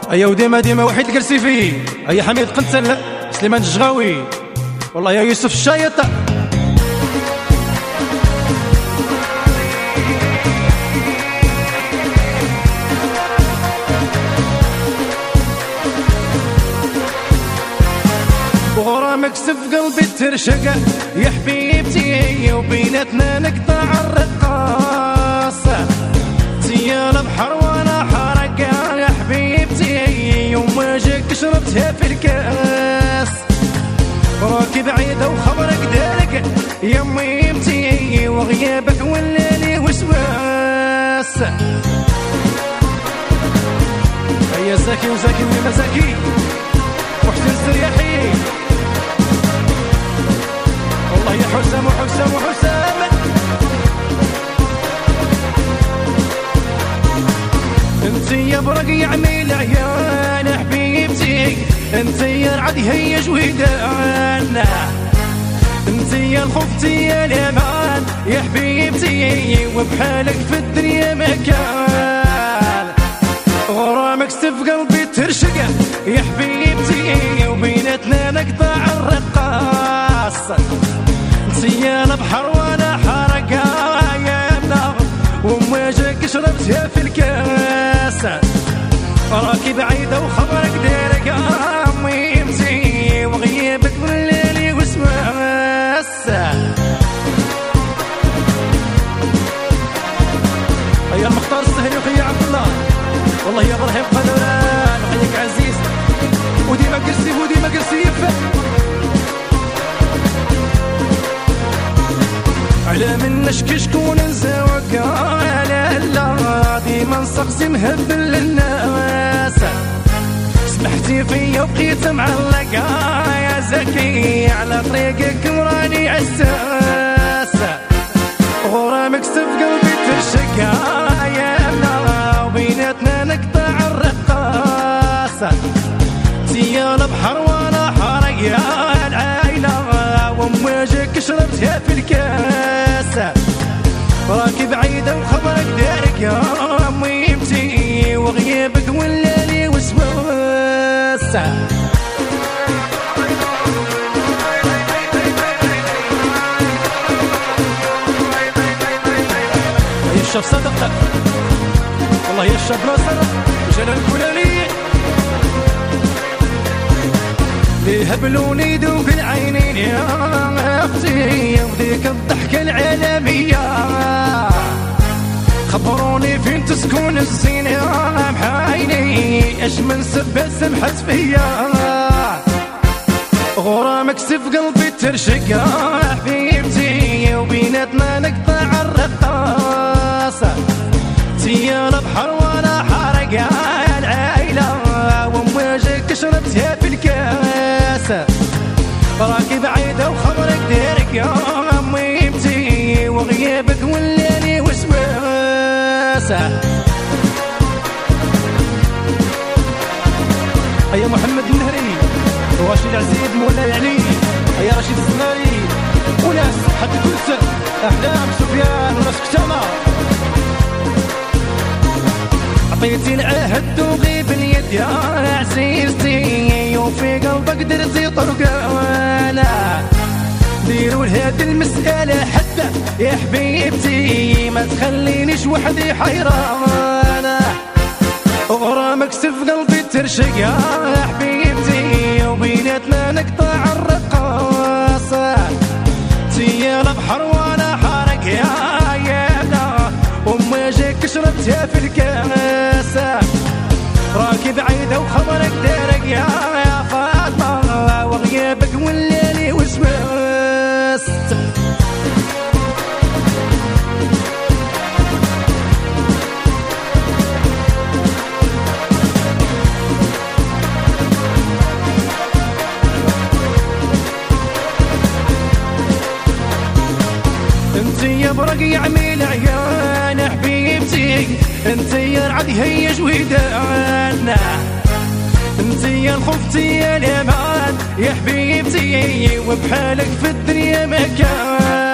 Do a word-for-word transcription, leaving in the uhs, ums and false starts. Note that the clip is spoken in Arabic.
ايا وديما ديما وحيد جلسي فيه، ايا حميد قنتل سليمان الجغاوي، والله يا يوسف الشايطة. وغرامك سف قلبي ترشق يا حبيبتي، وبيناتنا نقطع الرقاصة، تيا البحر وانا حرق يا حبيبتي، وما جاك شربتها في الكاس، راكي بعيدة وخبرك دارك يا ميمتي، وغيابك ولالي وسواس. هيا زاكي وزاكي وما زاكي وحسن السرياحي، والله يا حسام وحسام وحسام. انتي يا برق يا عميل عيان حبيبتي، انتي يا العدي هي جويدان، انتي يا الخفتي يا الامان يا حبيبتي، وبحالك في الدنيا مكان. غرامك سف قلبي ترشق يا حبيبتي، وبيناتنا نقطع الرقاص، انتي يا البحر وانا حرق يا نار، وما جاك شربتها في الكاس، راكي بعيدة وخبرك دارك يا ميمتي، وغيابك من الليل وسواس. هيا المختار السهري وخيا عبد الله، والله يا ابراهيم قدران وخيك عزيز، وديما قرسي وديما قرسي يفا. على من نشكي شكون نزاوك لا لا، ديما نسقسي مهبل للناس، سمحتي فيا وبقيت معلقة يا زكي، على طريقك وراني عساس. غرامك سف قلبي ترشق يا لا، وبيناتنا نقطع الرقاصة، تيا البحر وانا حرق يا العايلة، وما جاك شربتها في الكاس، راكي بعيدة وخبرك دارك يا ميمتي، وغيابك ولالي وسواس. يا الشاب صدق، والله يا الشاب ناصر وجلال الفلاني، يهبلوني دوق العينين يا اختي، وذيك الضحكة العالمية، خبروني فين تسكن الزين يا محايني، اش من سبة سمحت فيا. غرامك سف قلبي ترشق يا حبيبتي، وبيناتنا نقطع الرقاصة، تيا البحر وانا حرق يا العايلة، وما جاك شربتها في الكاس، راكي بعيدة وخبرك دارك يا ميمتي، وغيابك ولاني وسواس. هيا محمد النهري ورشيد العزيز مولاي علي، هيا رشيد الزناري وناس حتى كلس احلام سفيان وناس كتامة. عطيتي العهد وغيب اليد يا عزيزتي، وفي قلبك درتي طرقانا، ديروا لهاد المسألة حتى يا حبيبتي، ما تخلينيش وحدي حيرانة. غرامك سف قلبي ترشق يا حبيبتي، وبيناتنا نقطع الرقاصة، تيا البحر وانا حرق يا يانا، وما جاك شربتها في الكاس، راكي بعيدة وخبرك دارك يا يا فاطمة، وغيابك ولالي وسواس. انتي يا برق يا عميل عيان حبيبتي، انتي يا العدي هي جويدان، انتي يا الخفتي يا الامان يا حبيبتي، وبحالك في الدنيا مكان.